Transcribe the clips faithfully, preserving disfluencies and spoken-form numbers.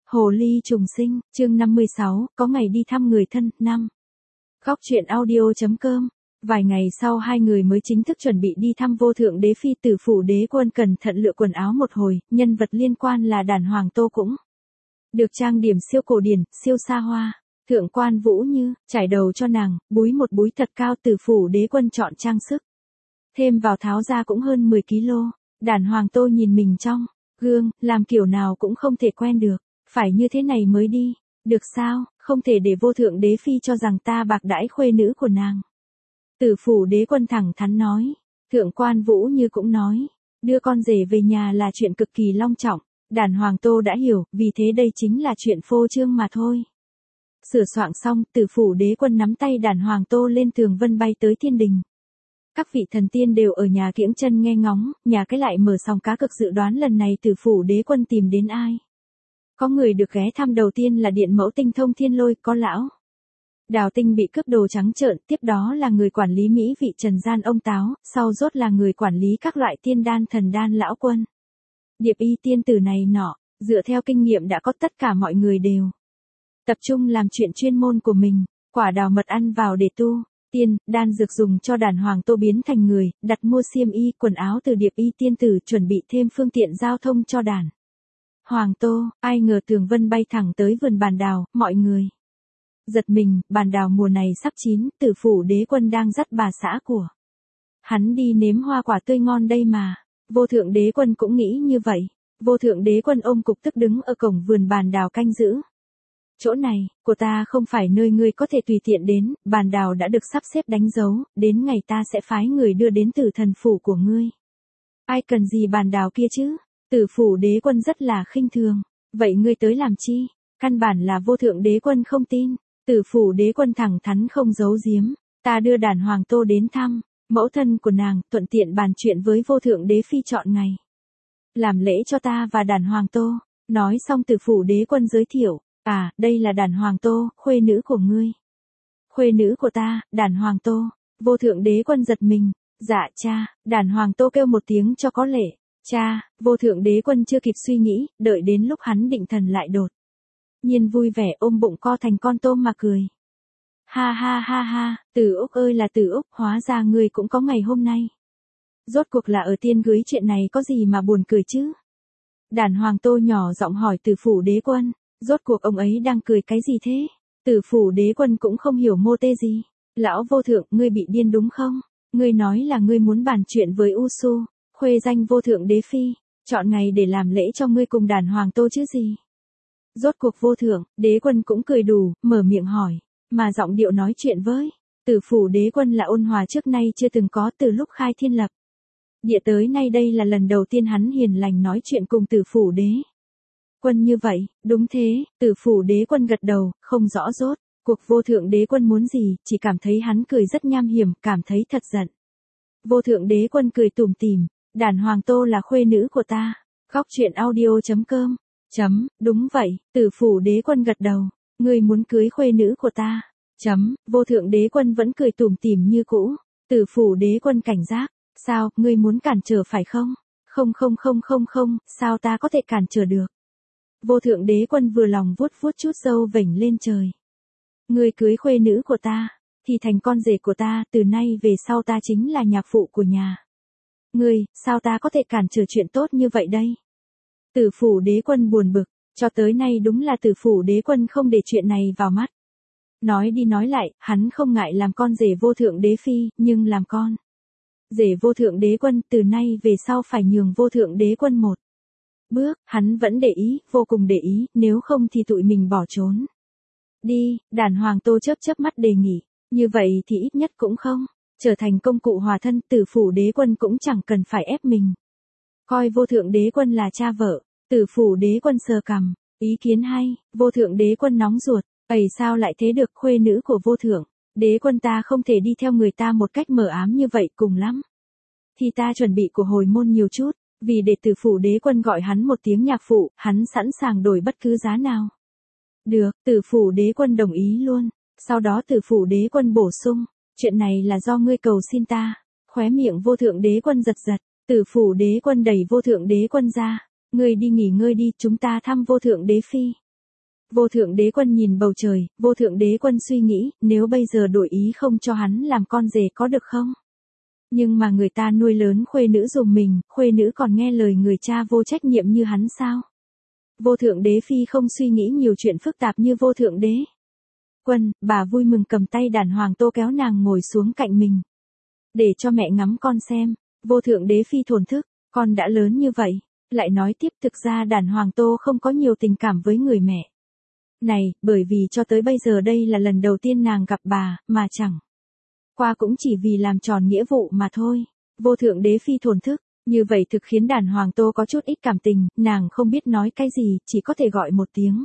Hồ ly trùng sinh, chương năm mươi sáu, có ngày đi thăm người thân, năm. Góc truyện audio.com. Vài ngày sau hai người mới chính thức chuẩn bị đi thăm vô thượng đế phi tử phủ đế quân, cẩn thận lựa quần áo một hồi, nhân vật liên quan là đàn hoàng Tô cũng được trang điểm siêu cổ điển, siêu xa hoa. Thượng quan Vũ Như, trải đầu cho nàng, búi một búi thật cao, tử phủ đế quân chọn trang sức. Thêm vào tháo ra cũng hơn mười ki lô, đàn hoàng Tô nhìn mình trong gương, làm kiểu nào cũng không thể quen được. Phải như thế này mới đi, được sao, không thể để vô thượng đế phi cho rằng ta bạc đãi khuê nữ của nàng. Tử phủ đế quân thẳng thắn nói, thượng quan Vũ Như cũng nói, đưa con rể về nhà là chuyện cực kỳ long trọng, đàn hoàng Tô đã hiểu, vì thế đây chính là chuyện phô trương mà thôi. Sửa soạn xong, tử phủ đế quân nắm tay đàn hoàng Tô lên tường vân bay tới thiên đình. Các vị thần tiên đều ở nhà kiễng chân nghe ngóng, nhà cái lại mở sòng cá cực, dự đoán lần này tử phủ đế quân tìm đến ai. Có người được ghé thăm đầu tiên là điện mẫu tinh thông thiên lôi, có lão Đào Tinh bị cướp đồ trắng trợn, tiếp đó là người quản lý mỹ vị trần gian ông Táo, sau rốt là người quản lý các loại tiên đan thần đan lão quân. Điệp y tiên tử này nọ, dựa theo kinh nghiệm đã có, tất cả mọi người đều tập trung làm chuyện chuyên môn của mình, quả đào mật ăn vào để tu, tiên, đan dược dùng cho đàn hoàng Tô biến thành người, đặt mua xiêm y, quần áo từ điệp y tiên tử, chuẩn bị thêm phương tiện giao thông cho đàn Hoàng Tô. Ai ngờ tường vân bay thẳng tới vườn bàn đào, mọi người giật mình, bàn đào mùa này sắp chín, tử phủ đế quân đang dắt bà xã của hắn đi nếm hoa quả tươi ngon đây mà. Vô thượng đế quân cũng nghĩ như vậy. Vô thượng đế quân ôm cục tức đứng ở cổng vườn bàn đào canh giữ. Chỗ này, của ta không phải nơi ngươi có thể tùy tiện đến, bàn đào đã được sắp xếp đánh dấu, đến ngày ta sẽ phái người đưa đến tử thần phủ của ngươi. Ai cần gì bàn đào kia chứ? Tử phủ đế quân rất là khinh thường. Vậy ngươi tới làm chi? Căn bản là vô thượng đế quân không tin. Tử phủ đế quân thẳng thắn không giấu giếm. Ta đưa đàn hoàng Tô đến thăm mẫu thân của nàng, thuận tiện bàn chuyện với vô thượng đế phi chọn ngày làm lễ cho ta và đàn hoàng Tô. Nói xong tử phủ đế quân giới thiệu. À, đây là đàn hoàng Tô, khuê nữ của ngươi. Khuê nữ của ta, đàn hoàng Tô. Vô thượng đế quân giật mình. Dạ cha, đàn hoàng Tô kêu một tiếng cho có lễ. Cha, vô thượng đế quân chưa kịp suy nghĩ, đợi đến lúc hắn định thần lại đột nhiên vui vẻ ôm bụng co thành con tôm mà cười. Ha ha ha ha, Từ Úc ơi là Từ Úc, hóa ra ngươi cũng có ngày hôm nay. Rốt cuộc là ở tiên cưới, chuyện này có gì mà buồn cười chứ? Đàn hoàng Tô nhỏ giọng hỏi tử phủ đế quân, rốt cuộc ông ấy đang cười cái gì thế? Tử phủ đế quân cũng không hiểu mô tê gì. Lão vô thượng, ngươi bị điên đúng không? Ngươi nói là ngươi muốn bàn chuyện với Usu, khuê danh vô thượng đế phi, chọn ngày để làm lễ cho ngươi cùng đàn hoàng Tô chứ gì? Rốt cuộc vô thượng đế quân cũng cười đủ, mở miệng hỏi, mà giọng điệu nói chuyện với tử phủ đế quân là ôn hòa trước nay chưa từng có, từ lúc khai thiên lập địa tới nay đây là lần đầu tiên hắn hiền lành nói chuyện cùng tử phủ đế quân như vậy. Đúng thế, tử phủ đế quân gật đầu, không rõ rốt cuộc vô thượng đế quân muốn gì, chỉ cảm thấy hắn cười rất nham hiểm, cảm thấy thật giận. Vô thượng đế quân cười tủm tỉm, đàn hoàng Tô là khuê nữ của ta. Góc truyện audio.com. Chấm, đúng vậy, tử phủ đế quân gật đầu. Ngươi muốn cưới khuê nữ của ta. Chấm, vô thượng đế quân vẫn cười tủm tỉm như cũ. Tử phủ đế quân cảnh giác. Sao, ngươi muốn cản trở phải không? Không không không không không, sao ta có thể cản trở được? Vô thượng đế quân vừa lòng vuốt vuốt chút râu vểnh lên trời. Ngươi cưới khuê nữ của ta, thì thành con rể của ta, từ nay về sau ta chính là nhạc phụ của nhà ngươi, sao ta có thể cản trở chuyện tốt như vậy đây? Tử phủ đế quân buồn bực, cho tới nay đúng là tử phủ đế quân không để chuyện này vào mắt. Nói đi nói lại, hắn không ngại làm con rể vô thượng đế phi, nhưng làm con rể vô thượng đế quân, từ nay về sau phải nhường vô thượng đế quân một bước, hắn vẫn để ý, vô cùng để ý, nếu không thì tụi mình bỏ trốn đi. Đàn hoàng Tô chớp chớp mắt đề nghị, như vậy thì ít nhất cũng không trở thành công cụ hòa thân. Tử phủ đế quân cũng chẳng cần phải ép mình coi vô thượng đế quân là cha vợ. Tử phủ đế quân sờ cằm, ý kiến hay. Vô thượng đế quân nóng ruột, ầy sao lại thế được, khuê nữ của vô thượng đế quân ta không thể đi theo người ta một cách mờ ám như vậy, cùng lắm thì ta chuẩn bị của hồi môn nhiều chút, vì để tử phủ đế quân gọi hắn một tiếng nhạc phụ, hắn sẵn sàng đổi bất cứ giá nào. Được, tử phủ đế quân đồng ý luôn. Sau đó tử phủ đế quân bổ sung, chuyện này là do ngươi cầu xin ta. Khóe miệng vô thượng đế quân giật giật, tử phủ đế quân đẩy vô thượng đế quân ra. Ngươi đi nghỉ ngơi đi, chúng ta thăm vô thượng đế phi Vô thượng đế quân nhìn bầu trời, vô thượng đế quân suy nghĩ, nếu bây giờ đổi ý không cho hắn làm con rể có được không? Nhưng mà người ta nuôi lớn khuê nữ dùm mình, khuê nữ còn nghe lời người cha vô trách nhiệm như hắn sao? Vô thượng đế phi không suy nghĩ nhiều chuyện phức tạp như vô thượng đế quân, bà vui mừng cầm tay đàn hoàng tô kéo nàng ngồi xuống cạnh mình. Để cho mẹ ngắm con xem, vô thượng đế phi thổn thức, con đã lớn như vậy, lại nói tiếp thực ra đàn hoàng tô không có nhiều tình cảm với người mẹ này, bởi vì cho tới bây giờ đây là lần đầu tiên nàng gặp bà, mà chẳng qua cũng chỉ vì làm tròn nghĩa vụ mà thôi. Vô thượng đế phi thổn thức, như vậy thực khiến đàn hoàng tô có chút ít cảm tình, nàng không biết nói cái gì, chỉ có thể gọi một tiếng.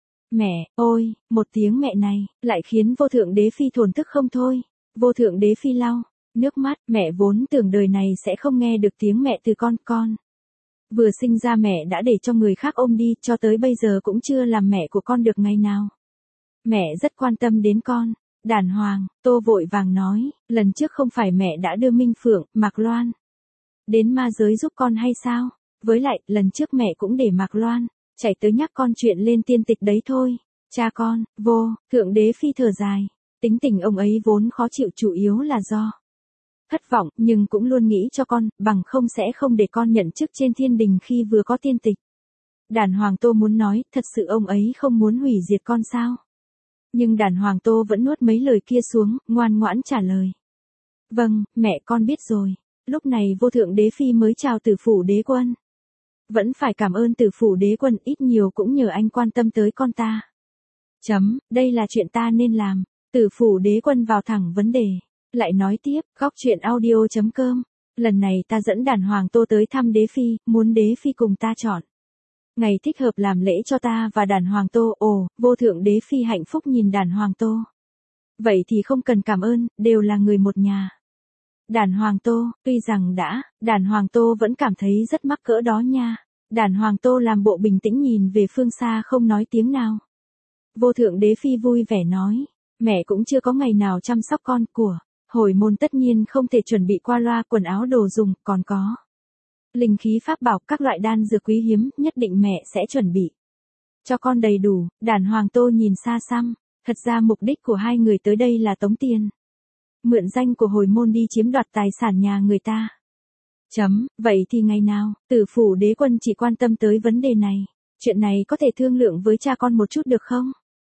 Mẹ, ôi, một tiếng mẹ này, lại khiến vô thượng đế phi thổn thức không thôi. Vô thượng đế phi lau nước mắt, mẹ vốn tưởng đời này sẽ không nghe được tiếng mẹ từ con, con. Vừa sinh ra mẹ đã để cho người khác ôm đi, cho tới bây giờ cũng chưa làm mẹ của con được ngày nào. Mẹ rất quan tâm đến con. Đàn hoàng, tô vội vàng nói, lần trước không phải mẹ đã đưa Minh Phượng, Mạc Loan đến ma giới giúp con hay sao? Với lại, lần trước mẹ cũng để Mạc Loan chạy tới nhắc con chuyện lên tiên tịch đấy thôi. Cha con, vô, thượng đế phi thở dài. Tính tình ông ấy vốn khó chịu chủ yếu là do thất vọng, nhưng cũng luôn nghĩ cho con, bằng không sẽ không để con nhận chức trên thiên đình khi vừa có tiên tịch. Đàn hoàng tô muốn nói, thật sự ông ấy không muốn hủy diệt con sao? Nhưng đàn hoàng tô vẫn nuốt mấy lời kia xuống, ngoan ngoãn trả lời. Vâng, mẹ con biết rồi. Lúc này vô thượng đế phi mới chào tử phủ đế quân. Vẫn phải cảm ơn tử phủ đế quân, ít nhiều cũng nhờ anh quan tâm tới con ta. Chấm, đây là chuyện ta nên làm. Tử phủ đế quân vào thẳng vấn đề. Lại nói tiếp, góc chuyện audio chấm com. Lần này ta dẫn đàn hoàng tô tới thăm đế phi, muốn đế phi cùng ta chọn ngày thích hợp làm lễ cho ta và đàn hoàng tô. Ồ, vô thượng đế phi hạnh phúc nhìn đàn hoàng tô. Vậy thì không cần cảm ơn, đều là người một nhà. Đàn hoàng tô, tuy rằng đã, đàn hoàng tô vẫn cảm thấy rất mắc cỡ đó nha. Đàn hoàng tô làm bộ bình tĩnh nhìn về phương xa không nói tiếng nào. Vô thượng đế phi vui vẻ nói, mẹ cũng chưa có ngày nào chăm sóc con của. Hồi môn tất nhiên không thể chuẩn bị qua loa, quần áo đồ dùng, còn có linh khí pháp bảo, các loại đan dược quý hiếm, nhất định mẹ sẽ chuẩn bị cho con đầy đủ. Đàn hoàng tô nhìn xa xăm, thật ra mục đích của hai người tới đây là tống tiền, mượn danh của hồi môn đi chiếm đoạt tài sản nhà người ta. Chấm, vậy thì ngày nào, tử phủ đế quân chỉ quan tâm tới vấn đề này. Chuyện này có thể thương lượng với cha con một chút được không?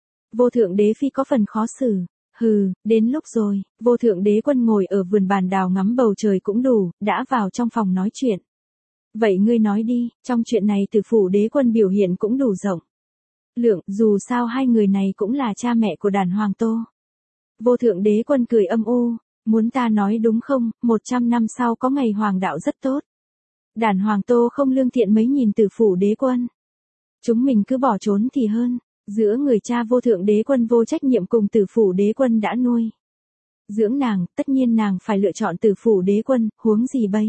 Vô thượng đế phi có phần khó xử. Hừ, đến lúc rồi. Vô thượng đế quân ngồi ở vườn bàn đào ngắm bầu trời cũng đủ, đã vào trong phòng nói chuyện. Vậy ngươi nói đi, trong chuyện này tử phủ đế quân biểu hiện cũng đủ rộng lượng, dù sao hai người này cũng là cha mẹ của đàn hoàng tô. Vô thượng đế quân cười âm u, muốn ta nói đúng không, một trăm năm sau có ngày hoàng đạo rất tốt. Đàn hoàng tô không lương thiện mấy nhìn tử phủ đế quân. Chúng mình cứ bỏ trốn thì hơn. Giữa người cha vô thượng đế quân vô trách nhiệm cùng tử phủ đế quân đã nuôi dưỡng nàng, tất nhiên nàng phải lựa chọn tử phủ đế quân, huống gì bây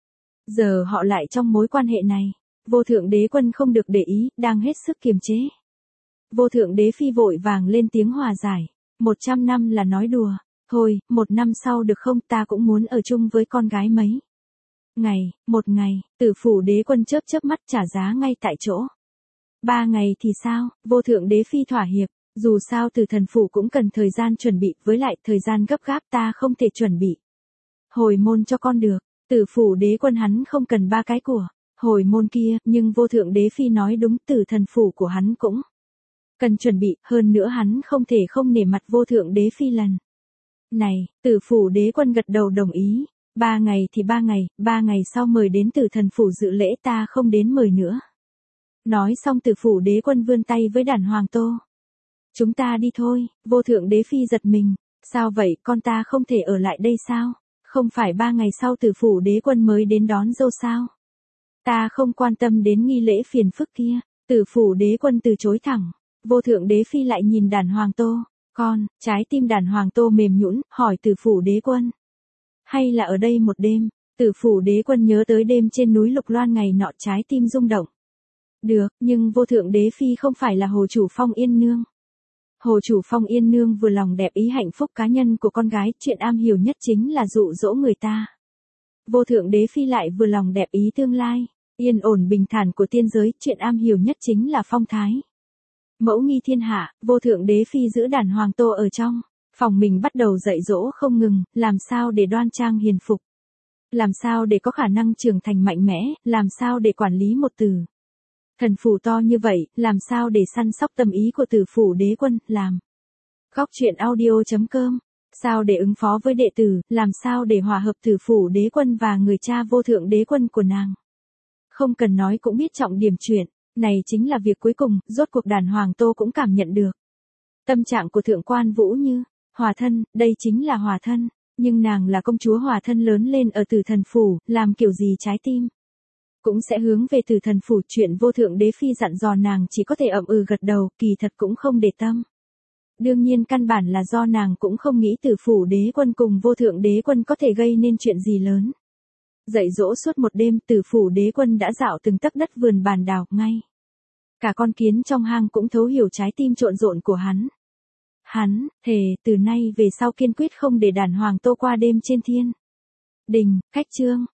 giờ họ lại trong mối quan hệ này. Vô thượng đế quân không được để ý, đang hết sức kiềm chế. Vô thượng đế phi vội vàng lên tiếng hòa giải. Một trăm năm là nói đùa. Thôi, một năm sau được không, ta cũng muốn ở chung với con gái mấy ngày. Một ngày, tử phủ đế quân chớp chớp mắt trả giá ngay tại chỗ. Ba ngày thì sao? Vô thượng đế phi thỏa hiệp. Dù sao tử thần phủ cũng cần thời gian chuẩn bị, với lại thời gian gấp gáp ta không thể chuẩn bị hồi môn cho con được. Tử phủ đế quân hắn không cần ba cái của hồi môn kia, nhưng vô thượng đế phi nói đúng, tử thần phủ của hắn cũng cần chuẩn bị, hơn nữa hắn không thể không nể mặt vô thượng đế phi lần này. Tử phủ đế quân gật đầu đồng ý. Ba ngày thì ba ngày, ba ngày sau mời đến tử thần phủ dự lễ, ta không đến mời nữa. Nói xong tử phủ đế quân vươn tay với đàn hoàng tô. Chúng ta đi thôi. Vô thượng đế phi giật mình. Sao vậy, con ta không thể ở lại đây sao? Không phải ba ngày sau tử phủ đế quân mới đến đón dâu sao? Ta không quan tâm đến nghi lễ phiền phức kia. Tử phủ đế quân từ chối thẳng. Vô thượng đế phi lại nhìn đàn hoàng tô. Con, trái tim đàn hoàng tô mềm nhũn, hỏi tử phủ đế quân. Hay là ở đây một đêm? Tử phủ đế quân nhớ tới đêm trên núi Lục Loan ngày nọ, trái tim rung động. Được, nhưng vô thượng đế phi không phải là Hồ Chủ Phong Yên Nương. Hồ Chủ Phong Yên Nương vừa lòng đẹp ý hạnh phúc cá nhân của con gái, chuyện am hiểu nhất chính là dụ dỗ người ta. Vô thượng đế phi lại vừa lòng đẹp ý tương lai, yên ổn bình thản của tiên giới, chuyện am hiểu nhất chính là phong thái. Mẫu nghi thiên hạ, vô thượng đế phi giữ đàn hoàng tô ở trong phòng mình bắt đầu dạy dỗ không ngừng, làm sao để đoan trang hiền phục. Làm sao để có khả năng trưởng thành mạnh mẽ, làm sao để quản lý một từ thần phủ to như vậy, làm sao để săn sóc tâm ý của tử phủ đế quân, làm. Góc truyện audio.com, sao để ứng phó với đệ tử, làm sao để hòa hợp tử phủ đế quân và người cha vô thượng đế quân của nàng. Không cần nói cũng biết trọng điểm chuyện, này chính là việc cuối cùng, rốt cuộc đàn hoàng tô cũng cảm nhận được. Tâm trạng của thượng quan Vũ Như, hòa thân, đây chính là hòa thân, nhưng nàng là công chúa hòa thân lớn lên ở tử thần phủ, làm kiểu gì trái tim cũng sẽ hướng về tử thần phủ. Chuyện vô thượng đế phi dặn dò nàng chỉ có thể ậm ừ gật đầu, kỳ thật cũng không để tâm. Đương nhiên căn bản là do nàng cũng không nghĩ tử phủ đế quân cùng vô thượng đế quân có thể gây nên chuyện gì lớn. Dạy dỗ suốt một đêm, tử phủ đế quân đã dạo từng tấc đất vườn bàn đào, ngay cả con kiến trong hang cũng thấu hiểu trái tim trộn rộn của hắn. Hắn thề từ nay về sau kiên quyết không để đàn hoàng tô qua đêm trên thiên đình. Khách chương.